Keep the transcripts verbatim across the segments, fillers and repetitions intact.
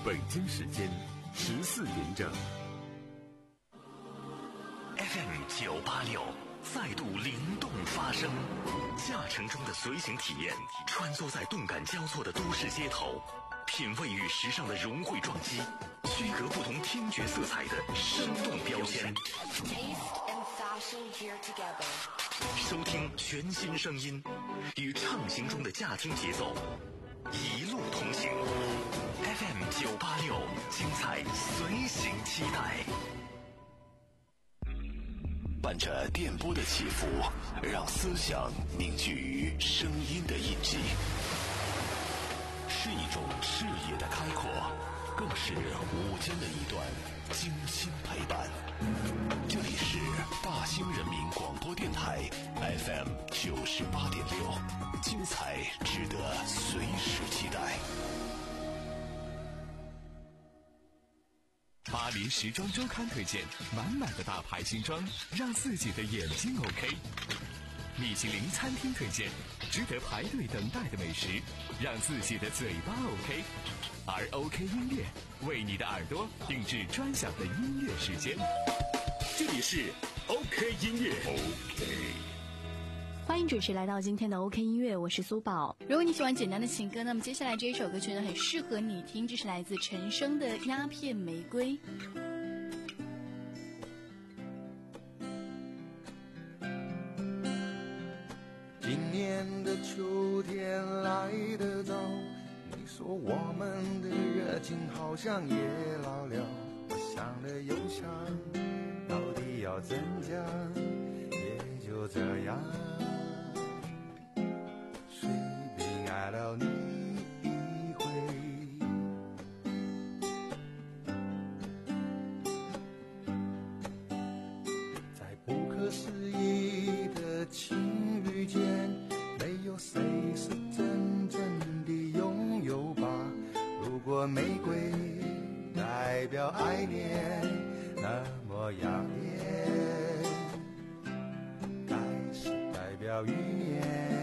北京时间十四点整。 F M 九八六再度灵动发声，驾乘中的随行体验，穿梭在动感交错的都市街头，品味与时尚的融汇撞击，区隔不同听觉色彩的生动标签。收听全新声音，与畅行中的驾听节奏，一路同行。F M 九八六，精彩随行期待。伴着电波的起伏，让思想凝聚于声音的印记，是一种视野的开阔，更是午间的一段精心陪伴。这里是大兴人民广播电台 F M 九十八点六，精彩值得随时期待。 巴黎时装周刊推荐满满的大牌新装，让自己的眼睛 OK。米其林餐厅推荐值得排队等待的美食，让自己的嘴巴 OK。而 OK 音乐为你的耳朵定制专享的音乐时间。这里是 OK 音乐 OK。 欢迎准时来到今天的 OK 音乐，我是苏宝。 如果你喜欢简单的情歌，那么接下来这一首歌曲呢很适合你听，这是来自陈升的《鸦片玫瑰》。 今年的秋天来得早，你说我们的热情好像也老了，我想了又想，到底要怎讲，也就这样爱了你一回，在不可思议的情侣间，没有谁是真正的拥有吧。如果玫瑰代表爱恋那么压烈，该是代表欲念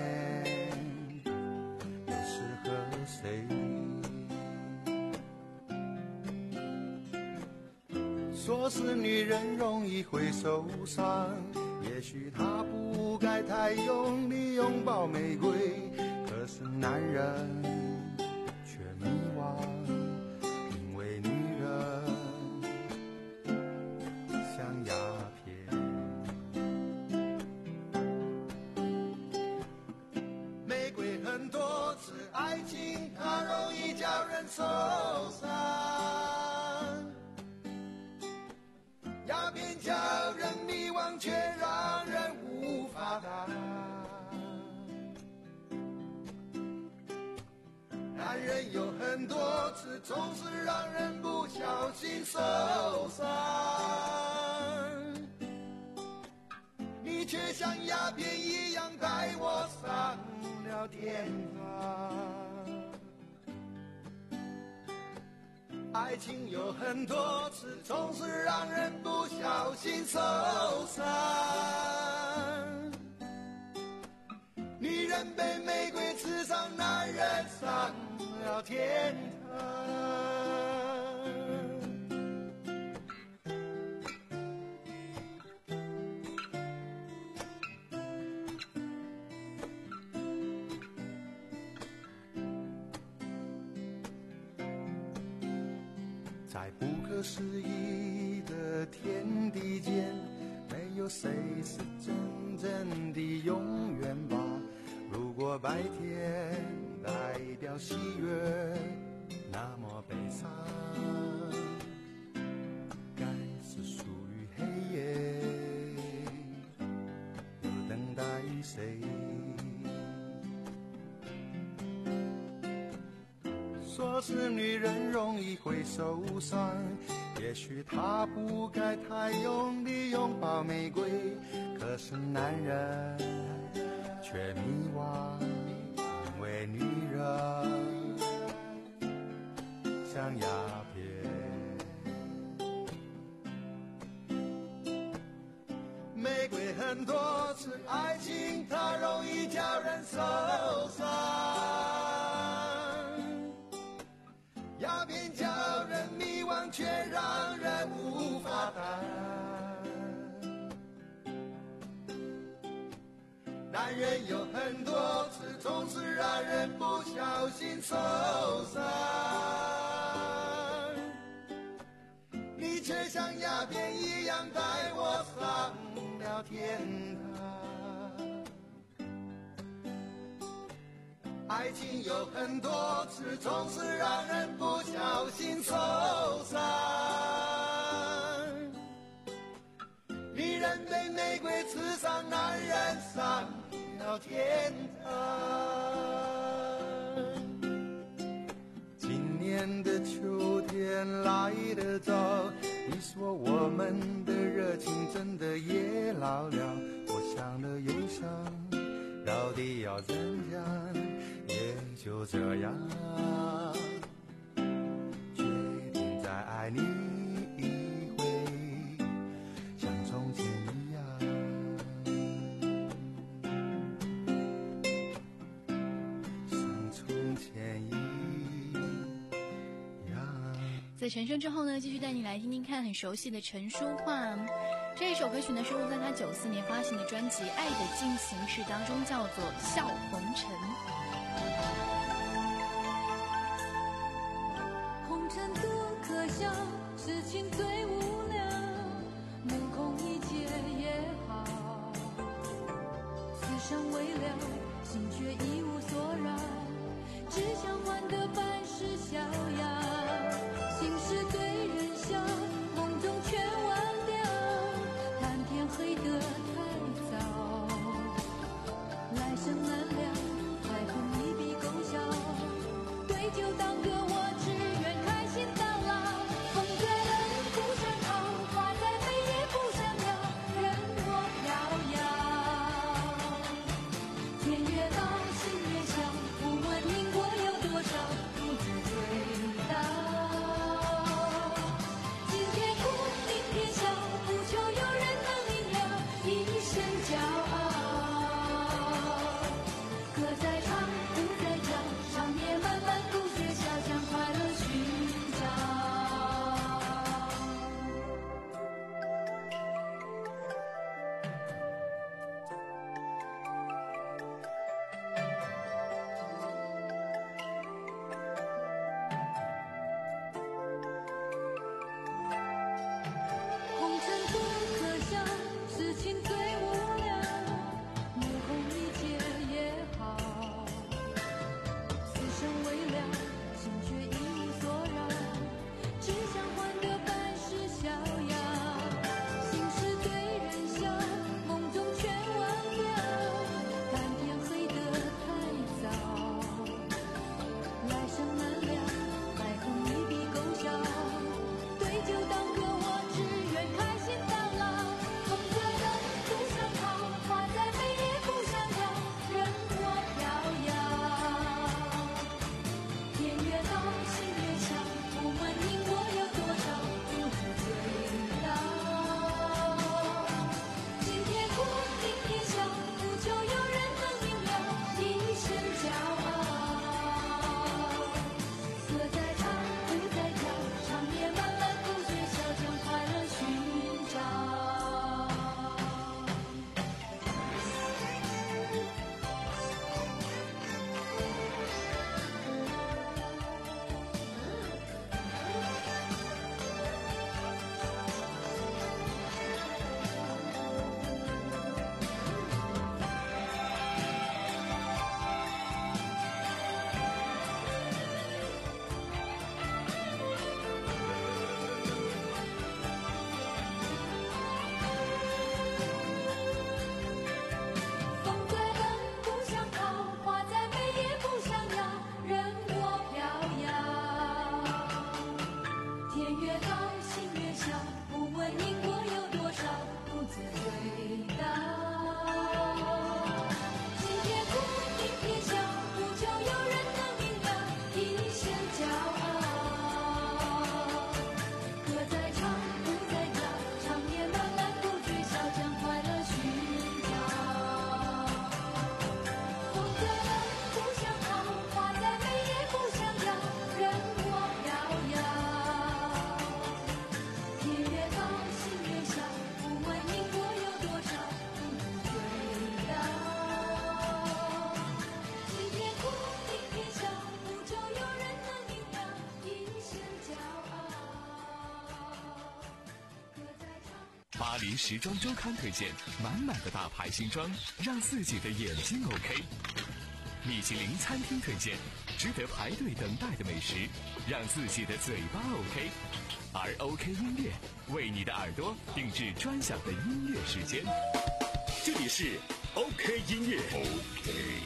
谁说是女人容易会受伤，也许她不该太用力拥抱玫瑰，可是男人却迷惘，因为女人像鸦片。玫瑰很多次爱情它容易叫人受伤，鸦片叫人迷惘，却让人无法答案。男人有很多次总是让人不小心受伤，你却像鸦片一样带我上了天堂。爱情有很多次总是让人不小心受伤，女人被玫瑰刺伤，男人上了天堂。在不可思议的天地间，没有谁是真正的永远吧。如果白天代表喜悦那么悲伤，该是属于黑夜，又等待谁？说是女人容易会受伤，也许她不该太用力拥抱玫瑰，可是男人却迷惘，因为女人像鸦片。玫瑰很多次爱情它容易叫人受伤，鸦片叫人迷惘，却让人无法答案。男人有很多次，总是让人不小心受伤，你却像鸦片一样带我上了天堂。爱情有很多次，总是让人不小心受伤，女人被玫瑰刺伤，男人上了天堂。今年的秋天来得早，你说我们的热情真的也老了，我想了又想，到底要怎样，也就这样，决定再爱你一回，像从前一样，像从前一样。 在陈升之后呢，继续带你来听听看很熟悉的陈淑桦。这一首歌曲呢，收录在他九四年发行的专辑《爱的进行式》当中，叫做《笑红尘》。 红尘多可笑，痴情最无聊，目空一切也好，此生未了，心却一无所扰，只想换得百世逍遥。心事对人笑，梦中却忘掉，谈天黑得太早，来生难料，还恨一笔勾销，对酒当歌，我只愿开心到老。风在冷不想逃，花在美也不想要，任我飘摇。天越高，心越小，不问因果有多少，独自醉倒。今天哭，明天笑，不求有人能明了，一生骄傲。歌在唱，舞在跳，长夜漫漫不觉晓，将快乐寻找。红尘多可笑，痴情最无聊，目空一切也好，此生未了，心却一无所扰，只想换得百世逍遥。心事对人笑，梦中却忘掉，谈天黑得太早，来生难料，爱恨一笔勾销，对酒当歌，我只愿开心到老。风在冷不想逃，花在美也不想要，任我飘摇。天越高，心越小，不问因果有多少，独自醉倒。今天哭，明天笑，不求有人能明了，一生骄傲。歌在唱，舞在跳，长夜漫漫不觉晓，将快乐寻找。风在冷不想逃，花在美也不想要，任我飘摇。天越高，心越小，不问因果有多少，独自醉倒。今天哭，明天笑，不求有人能明了，一生骄傲。歌在唱，舞在跳，长夜漫漫不觉晓，将快乐寻找。风在冷不想逃，花在美也不想要，任我飘摇。 巴黎时装周刊推荐，满满的大牌新装，让自己的眼睛 OK。米其林餐厅推荐，值得排队等待的美食，让自己的嘴巴 OK。而 OK 音乐为你的耳朵定制专享的音乐时间。 这里是 OK 音乐。OK。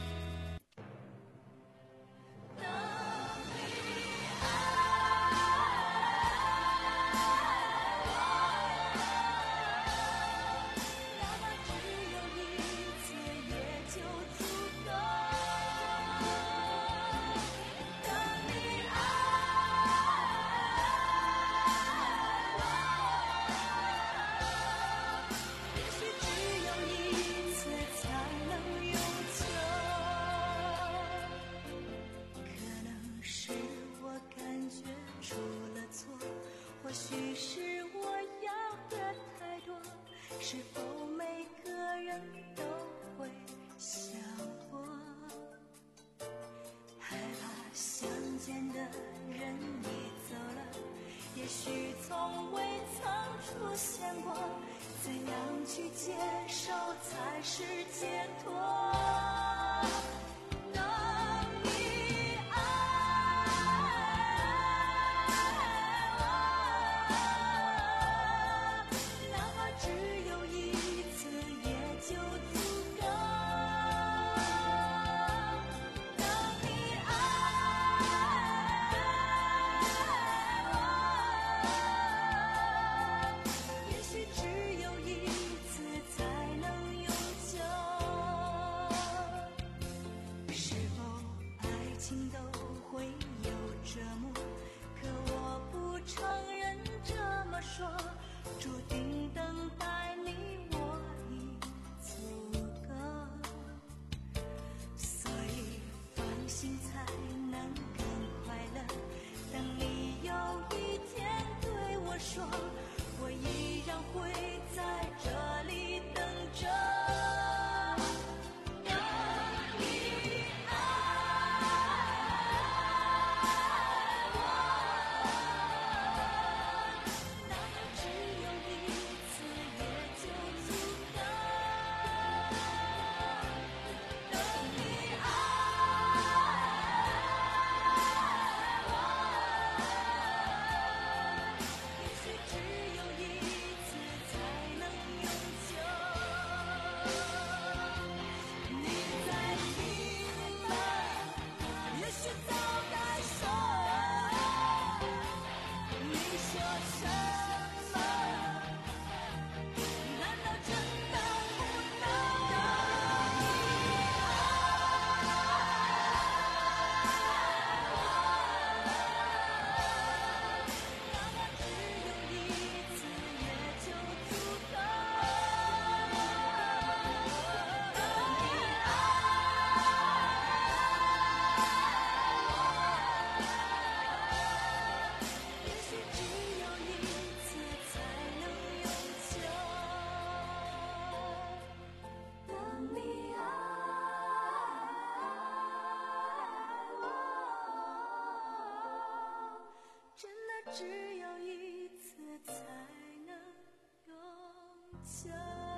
只有一次才能永久。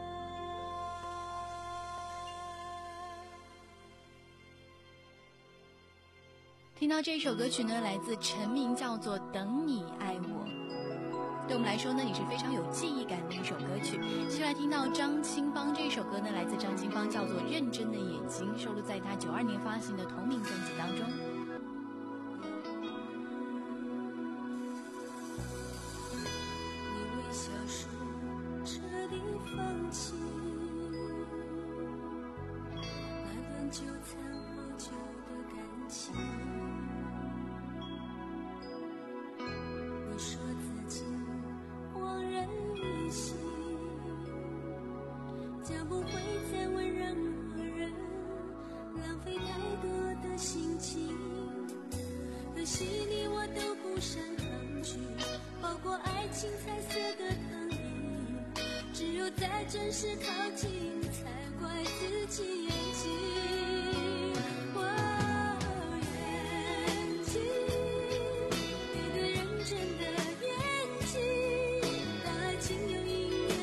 听到这首歌曲呢，来自陈明，叫做《等你爱我》。对我们来说呢，也是非常有记忆感的一首歌曲。接下来听到张清芳这首歌呢，来自张清芳，叫做《认真的眼睛》，收录在她九二年发行的同名专辑当中。 你微笑说彻底放弃那段纠缠好久的感情，你说自己恍然一醒，将不会再问任何人，浪费太多的心情。可惜你我都不善抗拒，包括爱情彩色的糖衣，只有在真实靠近，才怪自己眼睛。眼睛，你对认真的眼睛，当爱情有阴影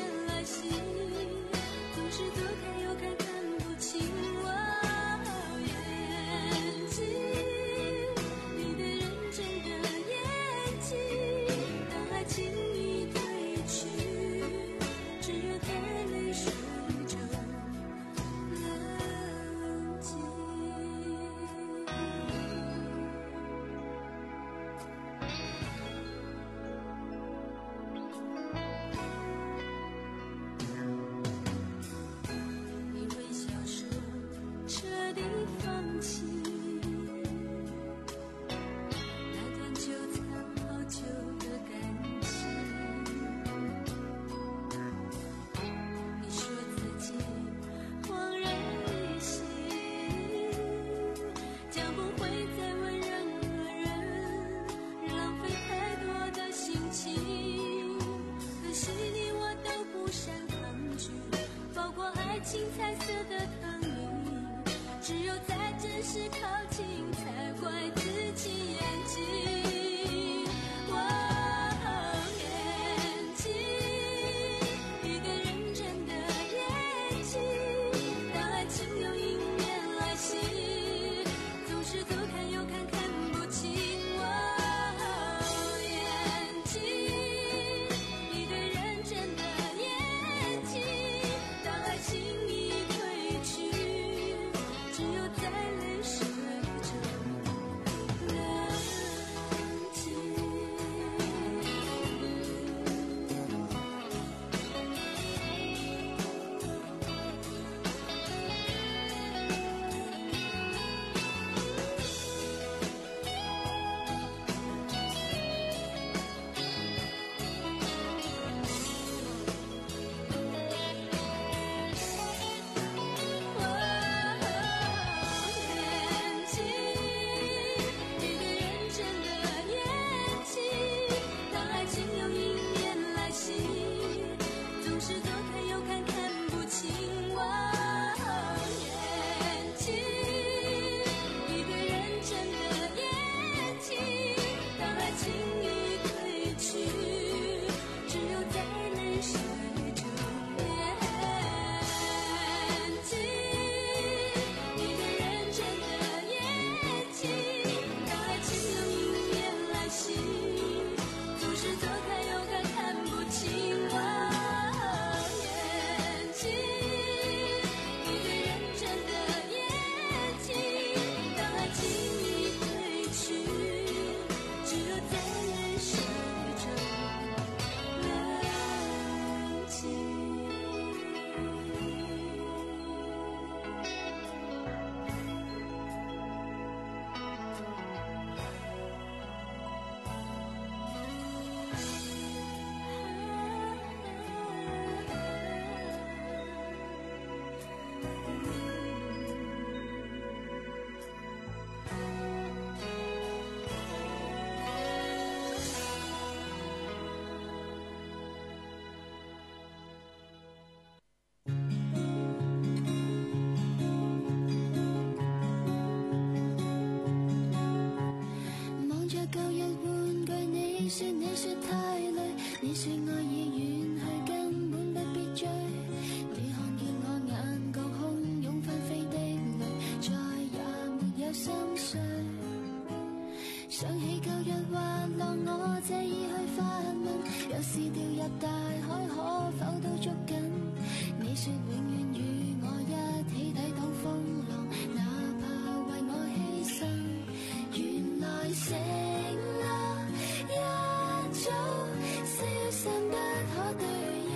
說你說太累，你說愛已遠去，根本不必追。你看見我眼角洶湧紛飛的淚，再也沒有心碎。想起舊日滑浪，我借意去發問，若是掉入大海，可否都捉緊？你說永遠與我一起抵擋風浪，哪怕為我犧牲。原來醒啦，一早消散不可兌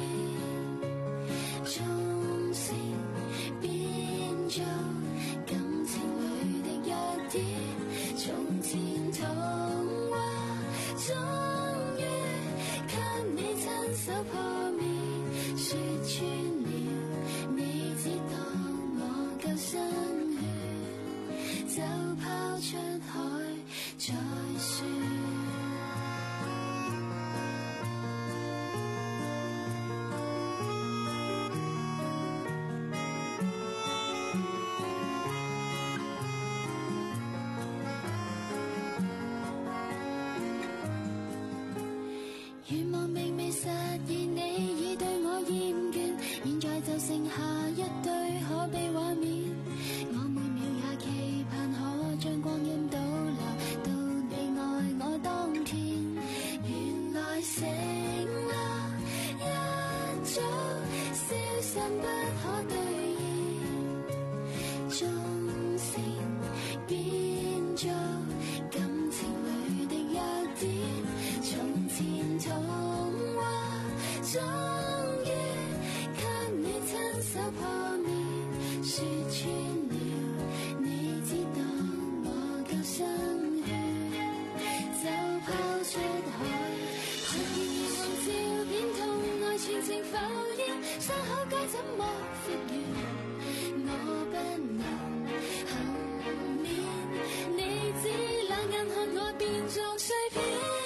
現，縱使變做感情裏的弱點。從前童話終於給你親手破滅，說穿了你知道我夠心血，就拋出海再說。願望並未實現，你已對我厭倦，現在就剩下一堆可悲畫面。我每秒也期盼可將光陰倒流到你愛我當天。原來醒啦，一早消散不可兌現，縱使變做感情裏的弱點。從前童話終於給你親手破滅，說穿了你知道我夠心血，就拋出海。看見熱望照片，痛愛全情浮現，傷口該怎麼復原？我不能幸免，你只冷眼看我變作碎片。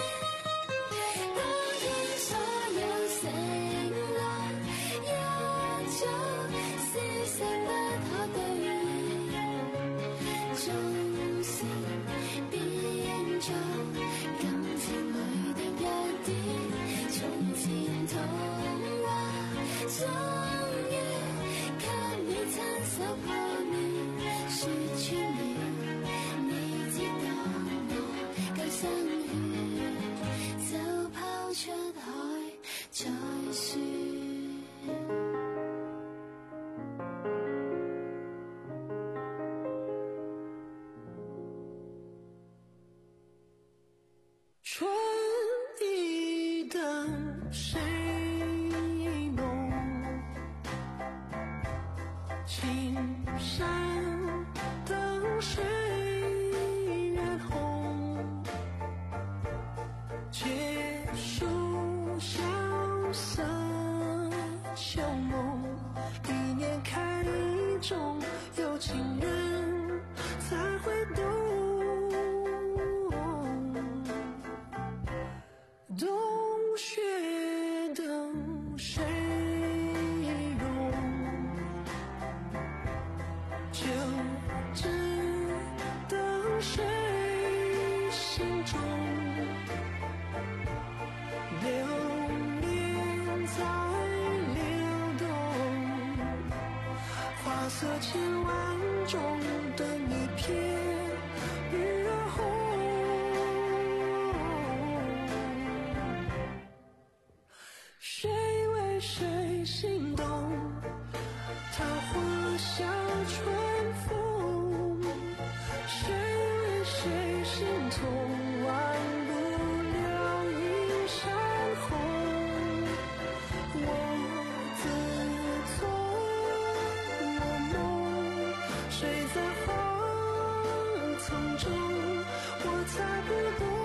終於給你親手破滅，說穿了你知道我夠心血，就拋出海再說。 春意等谁梦，青山等谁染红，结束萧瑟秋梦，一年看一种，有情人才会懂。冬雪等谁融，秋枝等谁心中，流年在流动，花色千万种，等一片雨儿红。谁为谁心动？桃花笑春风。谁为谁心痛？挽不了一山红。我自从我梦睡在花丛中，我才不懂。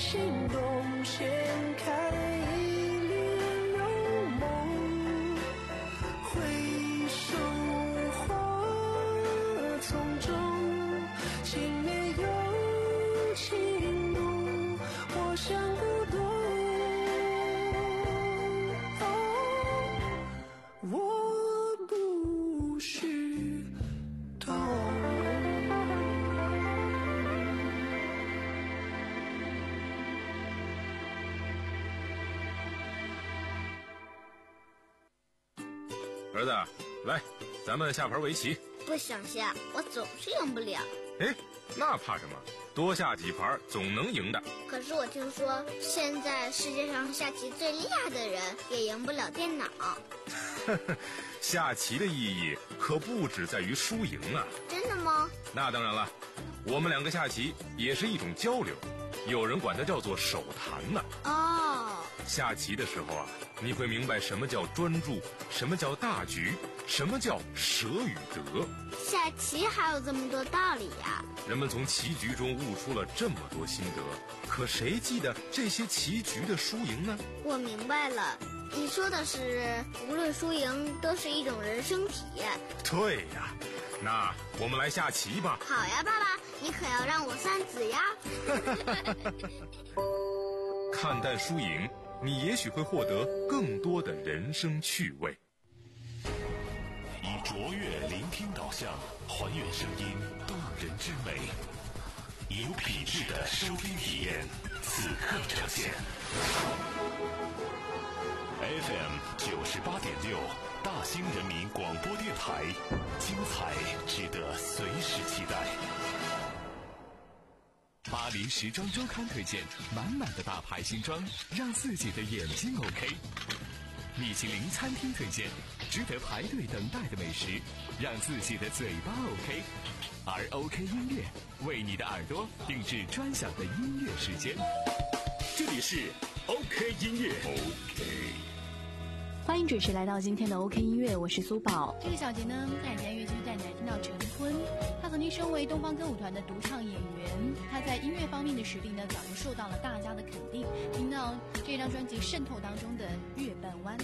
心动，掀开一帘柔梦，回首花丛中，情灭有情浓，我想不懂，哦，我不许懂。 儿子，来，咱们下盘围棋。 不想下，我总是赢不了。 哎，那怕什么？多下几盘总能赢的。 可是我听说，现在世界上下棋最厉害的人也赢不了电脑。 下棋的意义可不只在于输赢啊！ 真的吗？ 那当然了，我们两个下棋也是一种交流，有人管它叫做手谈呢。 哦， 下棋的时候啊，你会明白什么叫专注，什么叫大局，什么叫舍与得。 下棋还有这么多道理呀！ 人们从棋局中悟出了这么多心得，可谁记得这些棋局的输赢呢？ 我明白了，你说的是无论输赢都是一种人生体验。 对呀，那我们来下棋吧。 好呀，爸爸，你可要让我算子呀。 看淡输赢，你也许会获得更多的人生趣味。 以卓越聆听导向，还原声音动人之美，有品质的收听体验，此刻呈现。F M 九十八点六，大兴人民广播电台，精彩值得随时期待。 巴黎时装周刊推荐，满满的大牌新装，让自己的眼睛 OK。米其林餐厅推荐，值得排队等待的美食，让自己的嘴巴 OK。而 OK 音乐为你的耳朵定制专享的音乐时间。这里是 OK 音乐。OK。 欢迎准时来到今天的 OK 音乐，我是苏宝。 这个小节呢，在人家乐继续带你来听到陈坤。他曾经身为东方歌舞团的独唱演员，他在音乐方面的实力呢，早就受到了大家的肯定。听到这张专辑《渗透》当中的《月半弯》。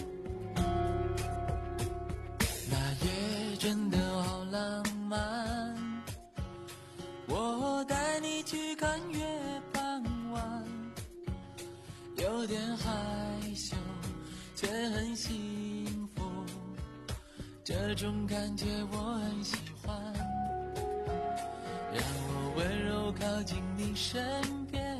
那夜真的好浪漫，我带你去看月半弯，有点害羞却很幸福，这种感觉我很喜欢，让我温柔靠近你身边，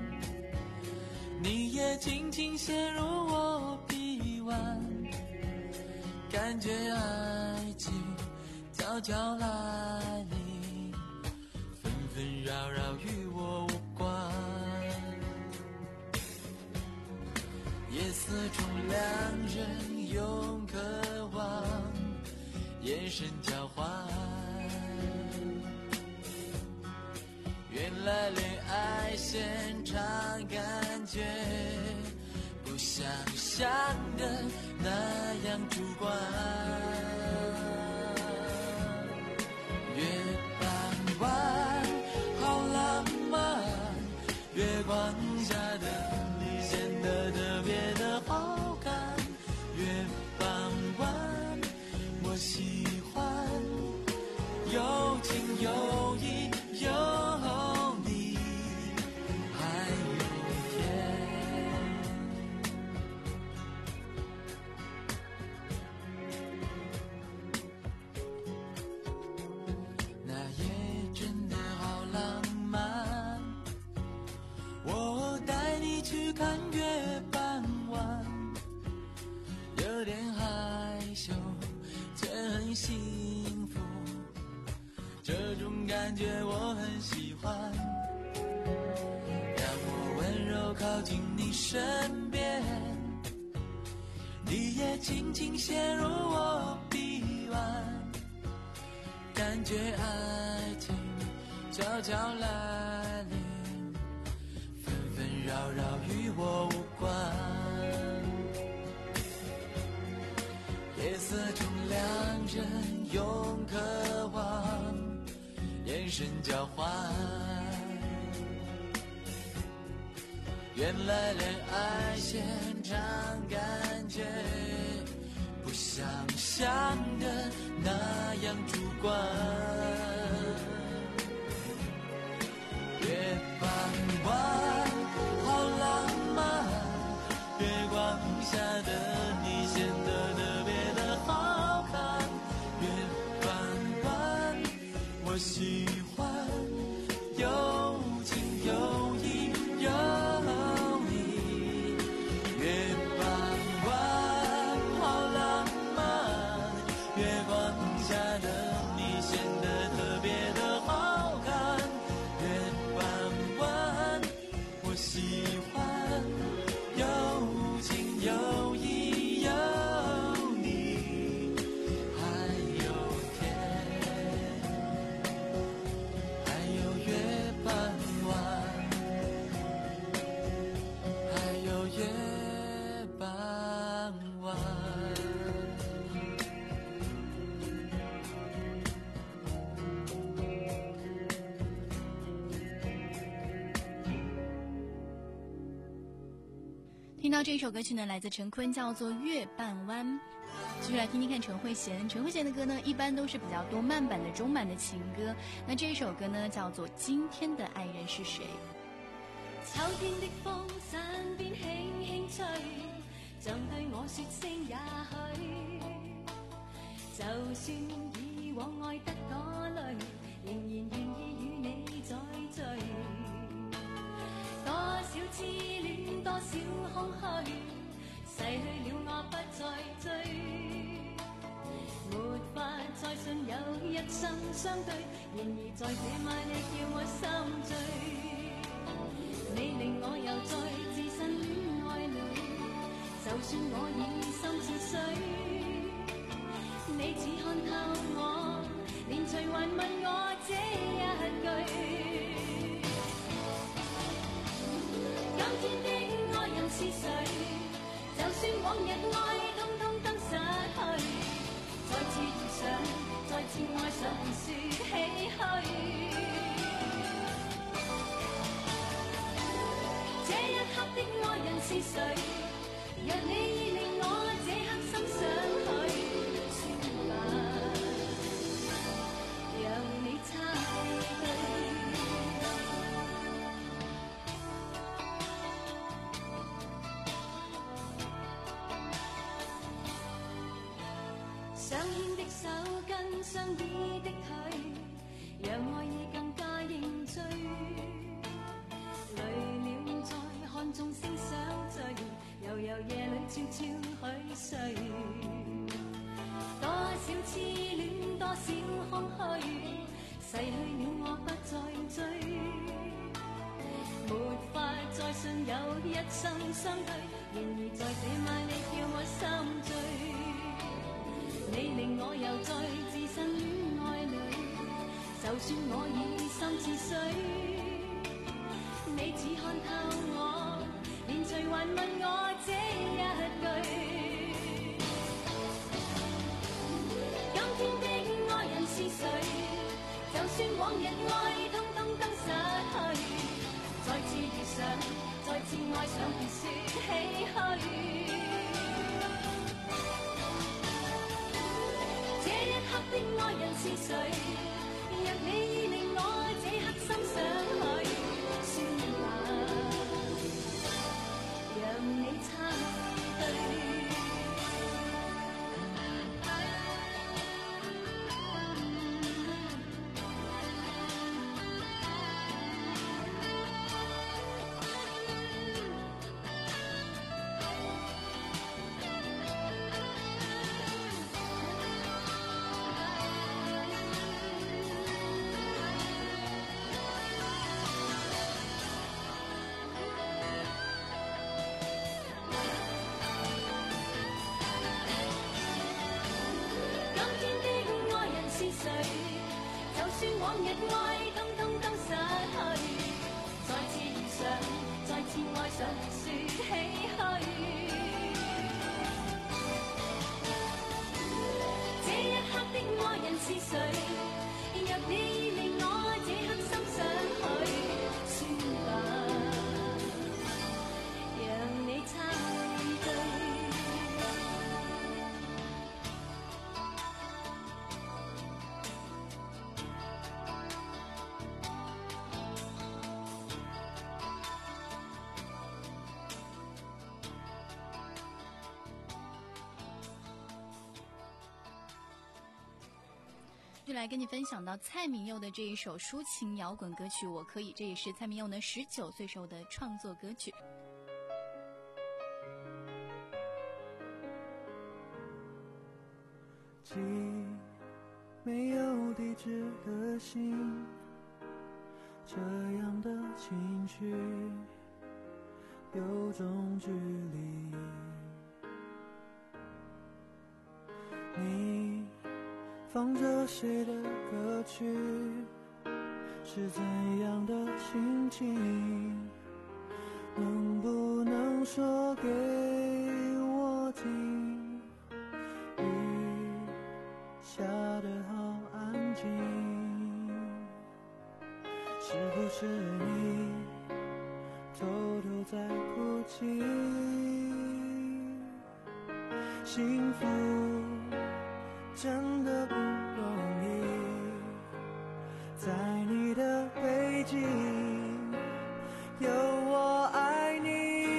你也轻轻陷入我臂弯，感觉爱情悄悄来临，纷纷扰扰与我无关，夜色中两人用渴望眼神交换，原来恋爱现场感觉不像想的那样主观，月半弯好浪漫，月光下的你显得特别的好看，月半弯我喜欢，有情有义有你还有天，那夜真的好浪漫，我带你去看月半弯，有点害羞却很幸福，这种感觉我很喜欢，让我温柔靠近你身边，你也轻轻陷入我臂弯，感觉爱情悄悄来临，纷纷扰扰与我无关，夜色中两人用渴望眼神交换， 原来恋爱现场感觉不像想的那样主观。月傍晚好浪漫，月光下的你显得特别的好看。月傍晚我喜欢有情有义有你。月傍晚好浪漫，月光下的你显得特别的好看。月傍晚我喜欢有情有义有你，还有天，还有月傍晚，还有月傍晚。 听到这首歌曲呢，来自陈坤，叫做《月半弯》。继续来听听看陈慧娴。陈慧娴的歌呢，一般都是比较多慢版的、中版的情歌。那这一首歌呢，叫做《今天的爱人是谁》。 秋天的風傘邊輕輕吹，像對我說聲也許。就算以往愛得多累，仍然願意與你再聚。多少痴戀，多少空虛，逝去了我不再追。沒法再信有一生相對，然而在這晚你叫我心醉。你令我又再置身戀愛裏，就算我已心似水，你只看透我，連隨還問我這一句。今天的愛人是誰？就算往日愛通通都失去，再次遇上，再次愛上便說唏噓。這一刻的愛人是誰？若你已令我這刻心想去，算吧，讓你猜對。相牽的手跟相依的腿，讓愛意更加認罪。累了再看眾星相聚，悠悠夜裏悄悄許睡。多少痴戀，多少空虛，逝去了我不再追。沒法再信有一生相對，然而在這晚你叫我心醉。你令我又再置身戀愛裏，就算我已心似水，你只看透我，連隨還問我這一句。今天的愛人是誰？就算往日愛通通都失去，再次遇上，再次愛上便說唏噓。這一刻的愛人是誰？若你已令我這刻心想去，算吧，讓你猜對。就算往日愛通通都失去，再次遇上，再次愛上說唏噓。這一刻的愛人是誰？若你令我這刻心想去，算吧， 曲来跟你分享到蔡明佑的这一首抒情摇滚歌曲《我可以》，这也是蔡明佑呢十九岁时候的创作歌曲。 寄没有地址的信，这样的情绪有种距离。你放着谁的歌曲，是怎样的心情？能不能说给我听？雨下得好安静，是不是你偷偷在哭泣？幸福真的不容易，在你的背景有我爱你。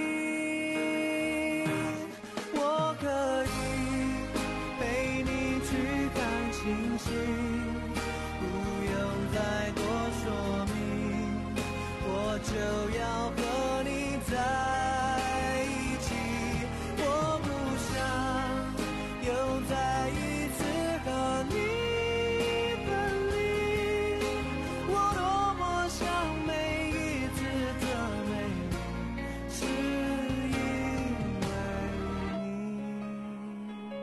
我可以陪你去看星星，不用再多说明，我就要和你在一起。我不想又再一次和你分离，我多么想每一次的美丽是因为你。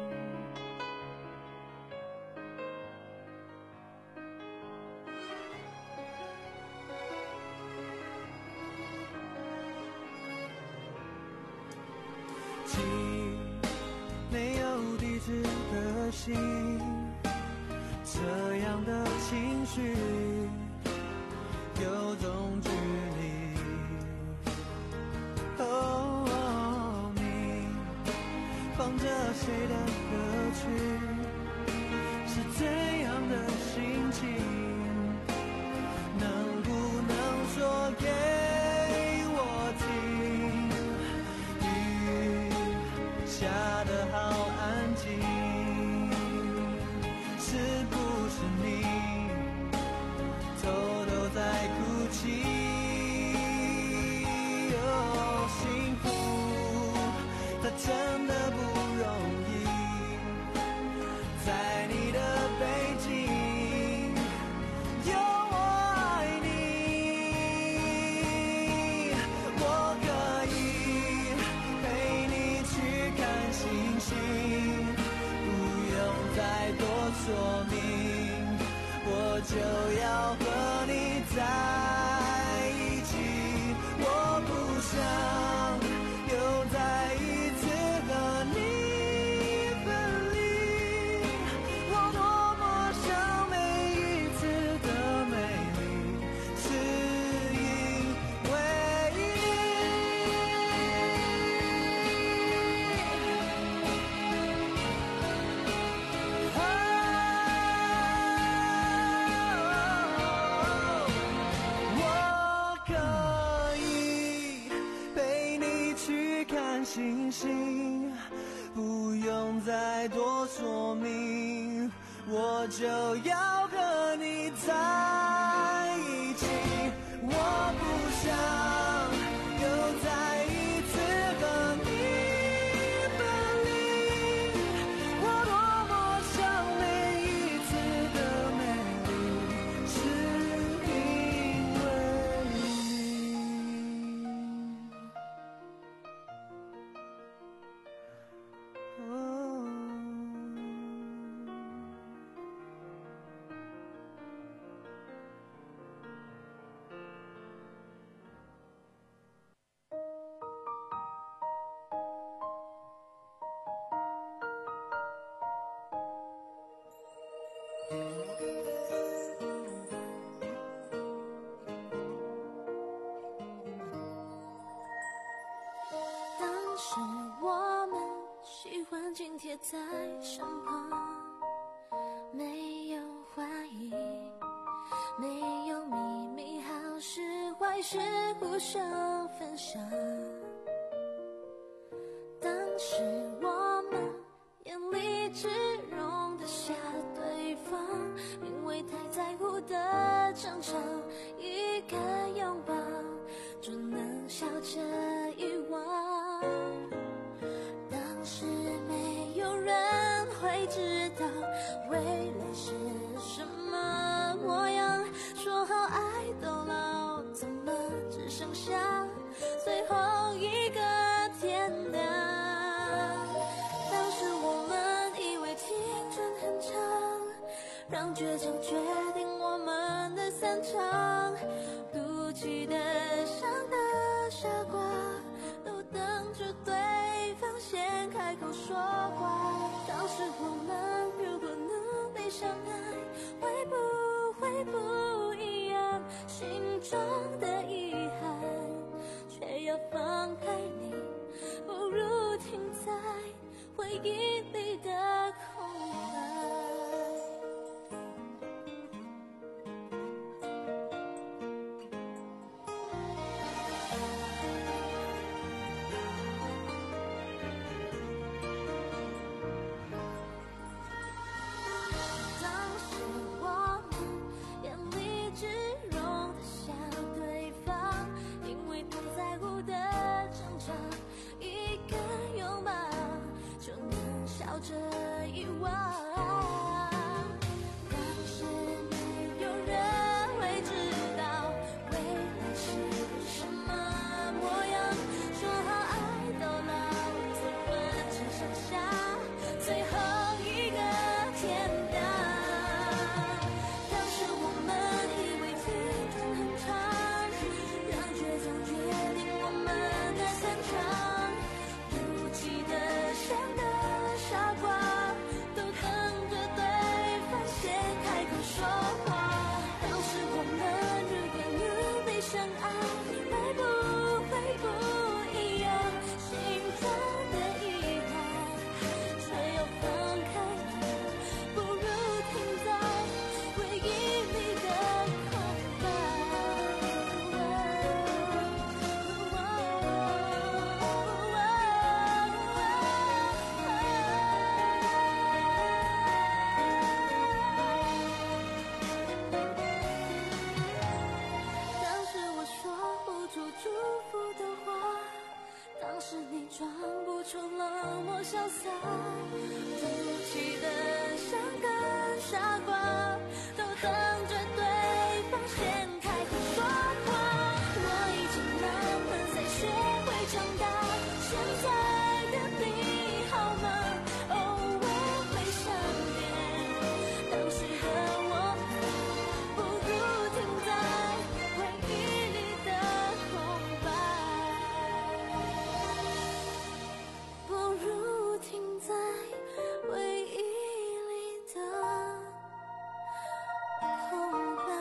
寄没有地址的信，这样的情绪有种距离。哦，你放着谁的歌曲，是怎样的心情？能不能说给我听？雨下得好安静，是不是你偷偷在哭泣？哦，幸福它真的不容易，在你的背景有我爱你。我可以陪你去看星星，不用再多说明，我就要和你在一起。我不想又再一次和你分离，我多么想每一次的美丽是因为我可以陪你去看星星，不用再多说明，我就要和你在一起。我不想又再一次和你分离，我多么想每一次的美丽是因为你。哦， 当时我们喜欢紧贴在身旁，没有怀疑，没有秘密，好事坏事互相分享。当时我们眼里只容得下对方。 方，因为太在乎的争吵，一个拥抱就能笑着遗忘。当时没有人会知道未来是什么模样，说好爱到老，怎么只剩下最后一个天亮。当时我们以为青春很长，让倔强决定我们的散场，赌气的像个傻瓜，都等着对方先开口说话。当时我们如果努力相爱，会不会不一样？心中的遗憾却要放开你，不如停在回忆里的空白。笑着遗忘，当时没有人会知道未来是什么模样，说好爱到老，怎么只剩下最后一个天亮。当时我们以为青春很长，让倔强决定我们的散场，不记得像个傻瓜，都等着对方先开口说话。当时我们如果努力相爱，会不会不一样？心中的遗憾却要放开你，不如停在回忆里的空白。当时我说不出祝福的话，当时你装不出冷漠潇洒，赌气的像个傻瓜，都等着对方先开口说话。我已经慢慢在学会长大，现在的你好吗？偶尔会想念当时的我们，不如停在回忆里的空白，不如停在回忆里的空白。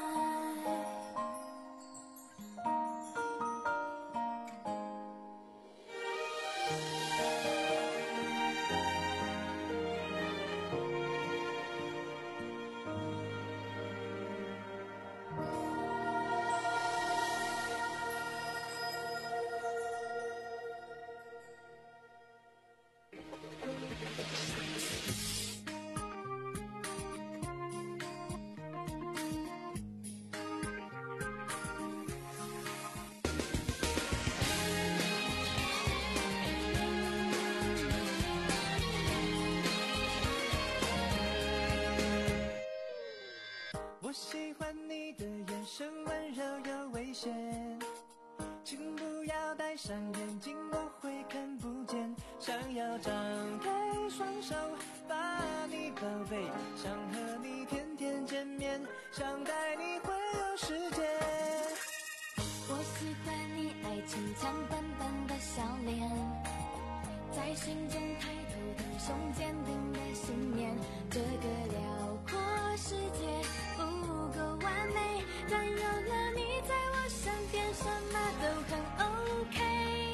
我喜欢你的眼神温柔又危险，请不要戴上眼镜，我会看不见。想要张开双手把你宝贝，想和你天天见面，想带你环游世界。 我喜欢你爱情长淡淡的笑脸，在心中抬头挺胸坚定的信念。这个辽阔世界不够完美，但有了你在我身边，什么都很 OK。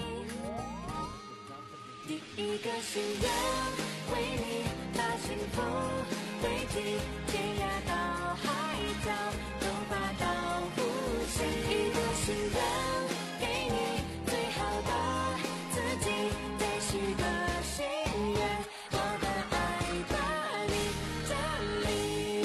第一个心愿为你把幸福堆积，天涯到海角都把到呼吸。一个心愿给你最好的自己，再许个心愿，我的爱把你占领。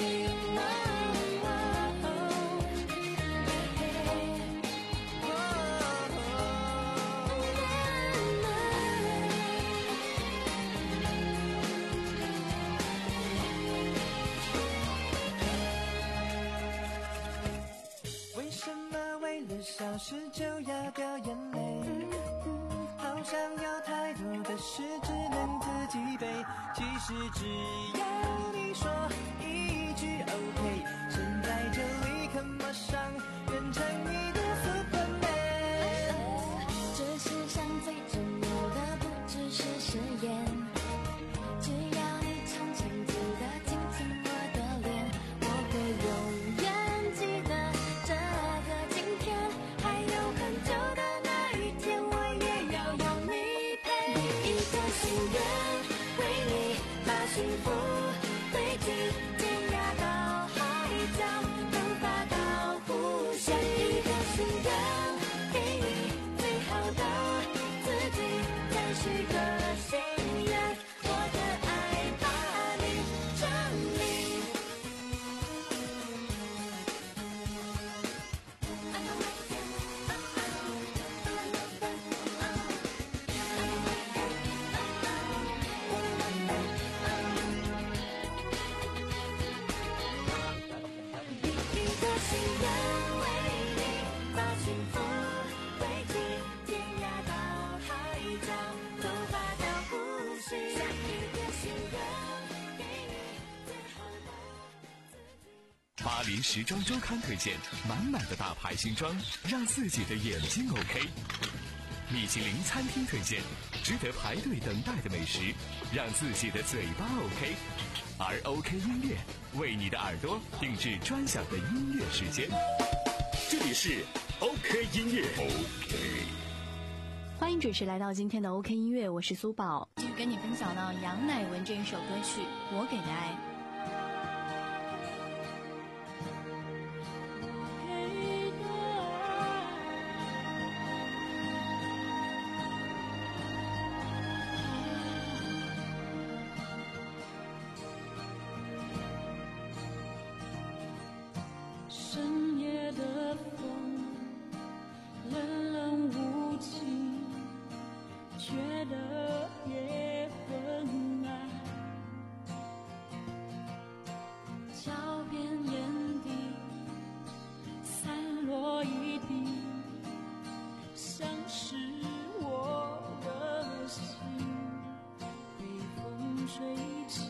小时就要掉眼泪，好想要太多的事只能自己背，其实只要你说一句 OK， 现在就立刻马上变成你的 Superman。 这世上最重要的不只是誓言，只要你常常记得亲亲我的脸，我会永远记得这个今天，还有很久的那一天，我也要有你陪。一个心愿，为你把幸福堆积，天涯到海角，出发到无限。一个心愿，给你最好的自己，再许个心愿，我的爱把你证明。一个心愿，为你把幸福堆积，天涯到海角，出发到呼吸。一个心愿，给你最好的。 巴黎时装周刊推荐满满的大牌新装，让自己的眼睛 OK。米其林餐厅推荐值得排队等待的美食，让自己的嘴巴 OK。而 OK 音乐为你的耳朵定制专享的音乐时间。 这里是 OK 音乐 OK。 欢迎准时来到今天的 OK 音乐，我是苏宝。 继续跟你分享到杨乃文这一首歌曲《我给的爱》。 深夜的风冷冷无情，觉得也很爱。脚边眼底散落一地，像是我的心被风吹起。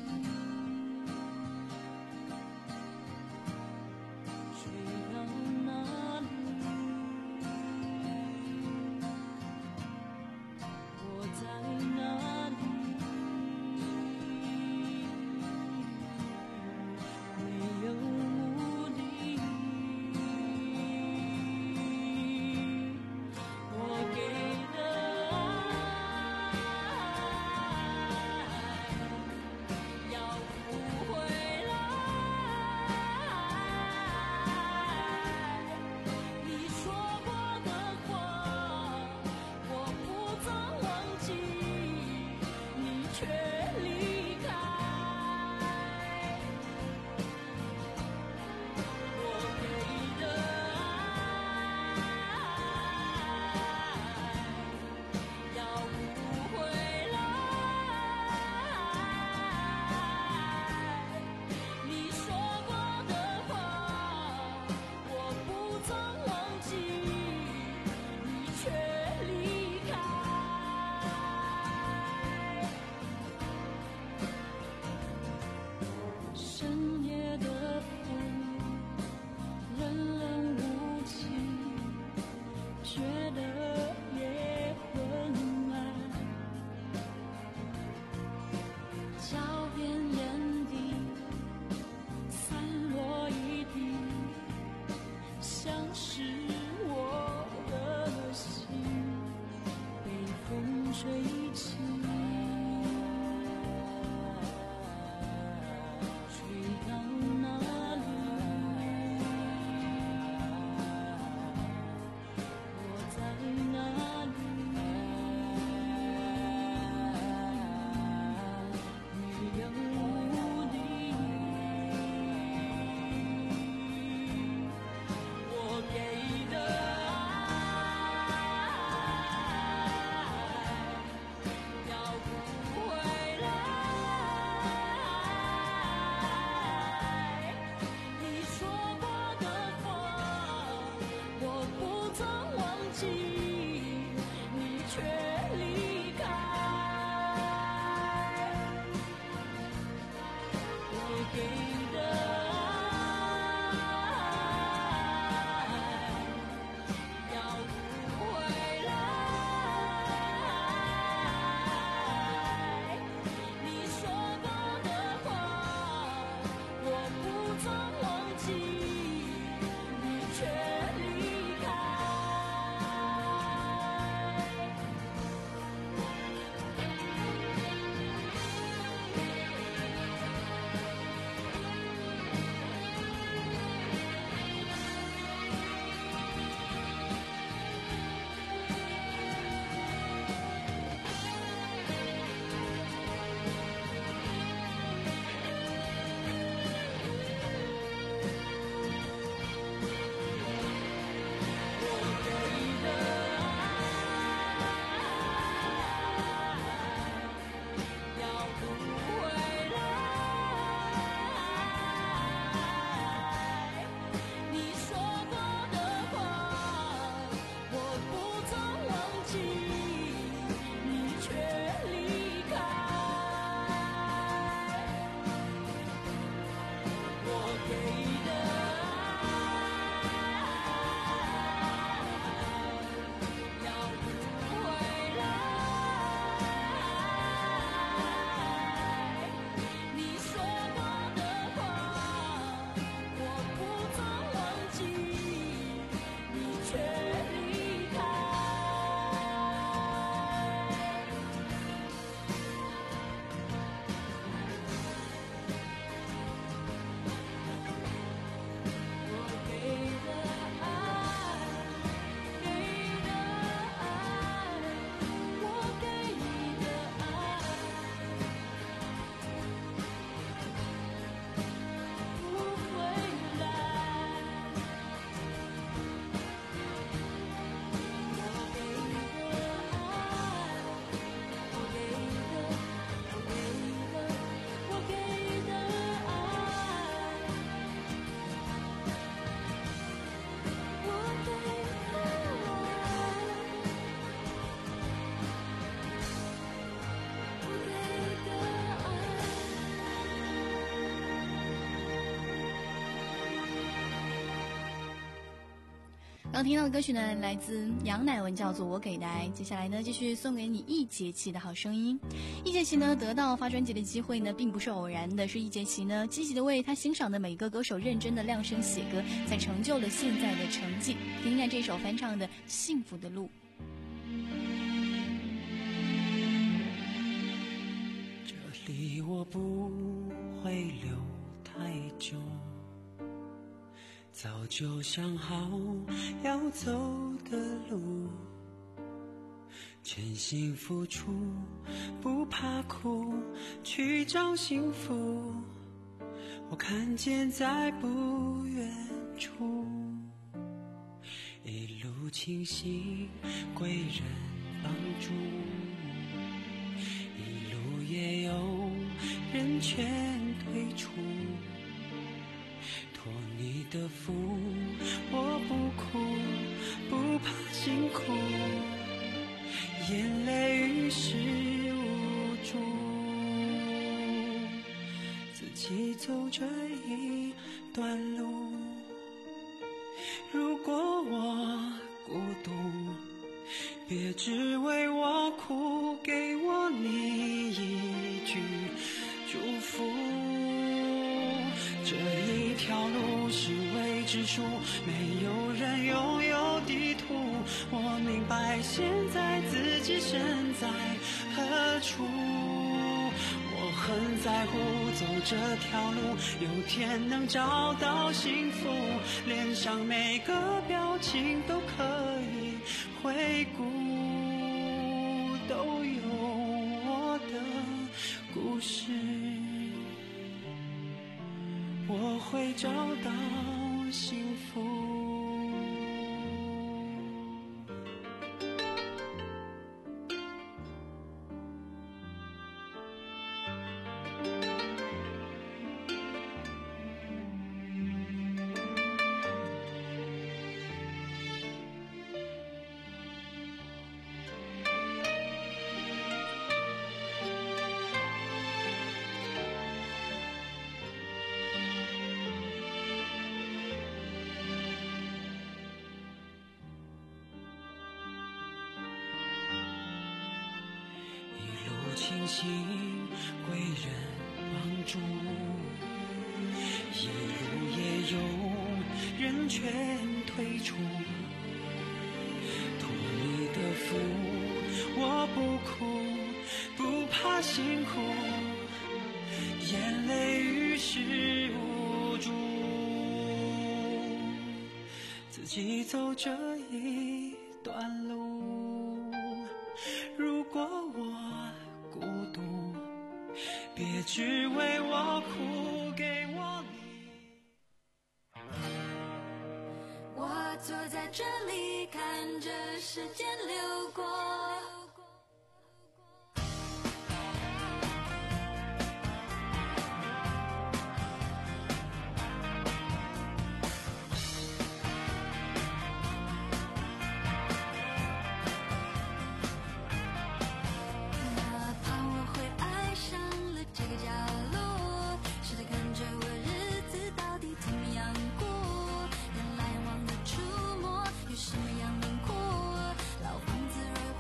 好，听到的歌曲呢来自杨乃文，叫做《我给的爱》。接下来呢，继续送给你易祺琪的好声音。易祺琪呢得到发专辑的机会呢，并不是偶然的，是易祺琪呢积极的为他欣赏的每一个歌手认真的量身写歌，才成就了现在的成绩。听听看这首翻唱的《幸福的路》。 这里我不会留太久，早就想好要走的路，全心付出，不怕苦，去找幸福。我看见在不远处，一路清醒，贵人帮助，一路也有人劝退出。托你的福，我不哭，不怕辛苦，眼泪于事无助，自己走这一段路。如果我孤独，别只为我哭，给我你一句祝福。这一条路是未知数，没有人拥有地图。我明白现在自己身在何处，我很在乎走这条路，有天能找到幸福，脸上每个表情都可以回顾，都有我的故事，我会找到幸福。清醒，贵人帮助，一路也有人劝退出。托你的福，我不哭，不怕辛苦，眼泪于事无助，自己走这一段路。如果我孤独，别只为我哭，给我你。 我坐在这里，看着时间流过。什么样轮廓？老房子。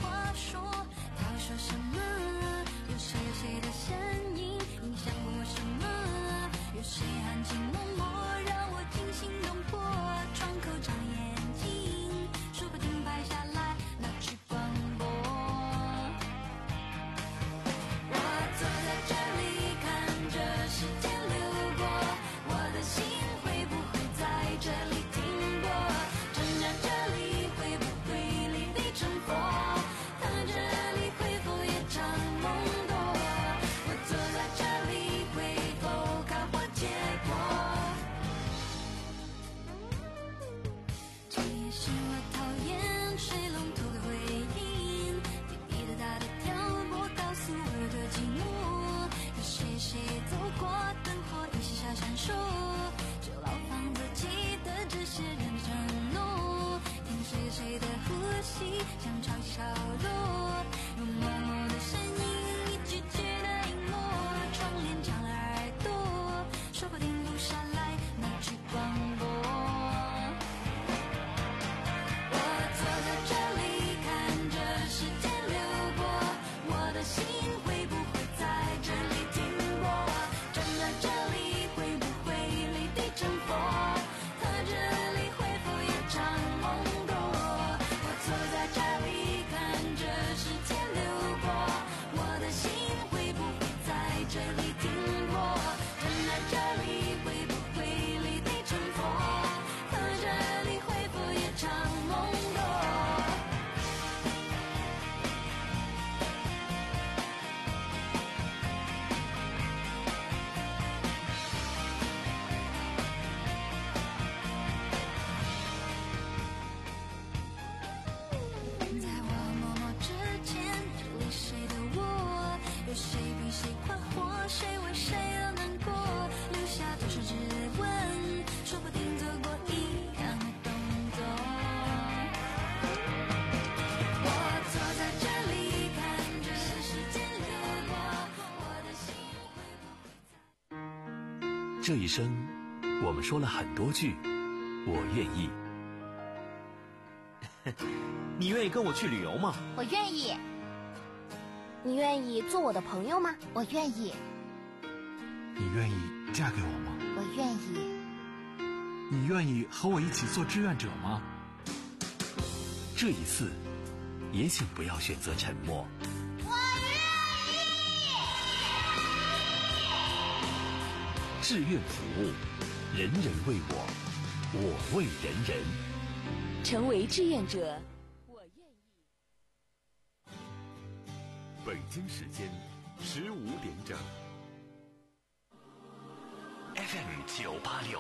这一生，我们说了很多句我愿意。 你愿意跟我去旅游吗？ 我愿意。你愿意做我的朋友吗？我愿意。 你愿意嫁给我吗？ 我愿意。 你愿意和我一起做志愿者吗？ 这一次，也请不要选择沉默。 我愿意。 志愿服务，人人为我，我为人人。 成为志愿者，我愿意。 北京时间十五点整。 F M 九八六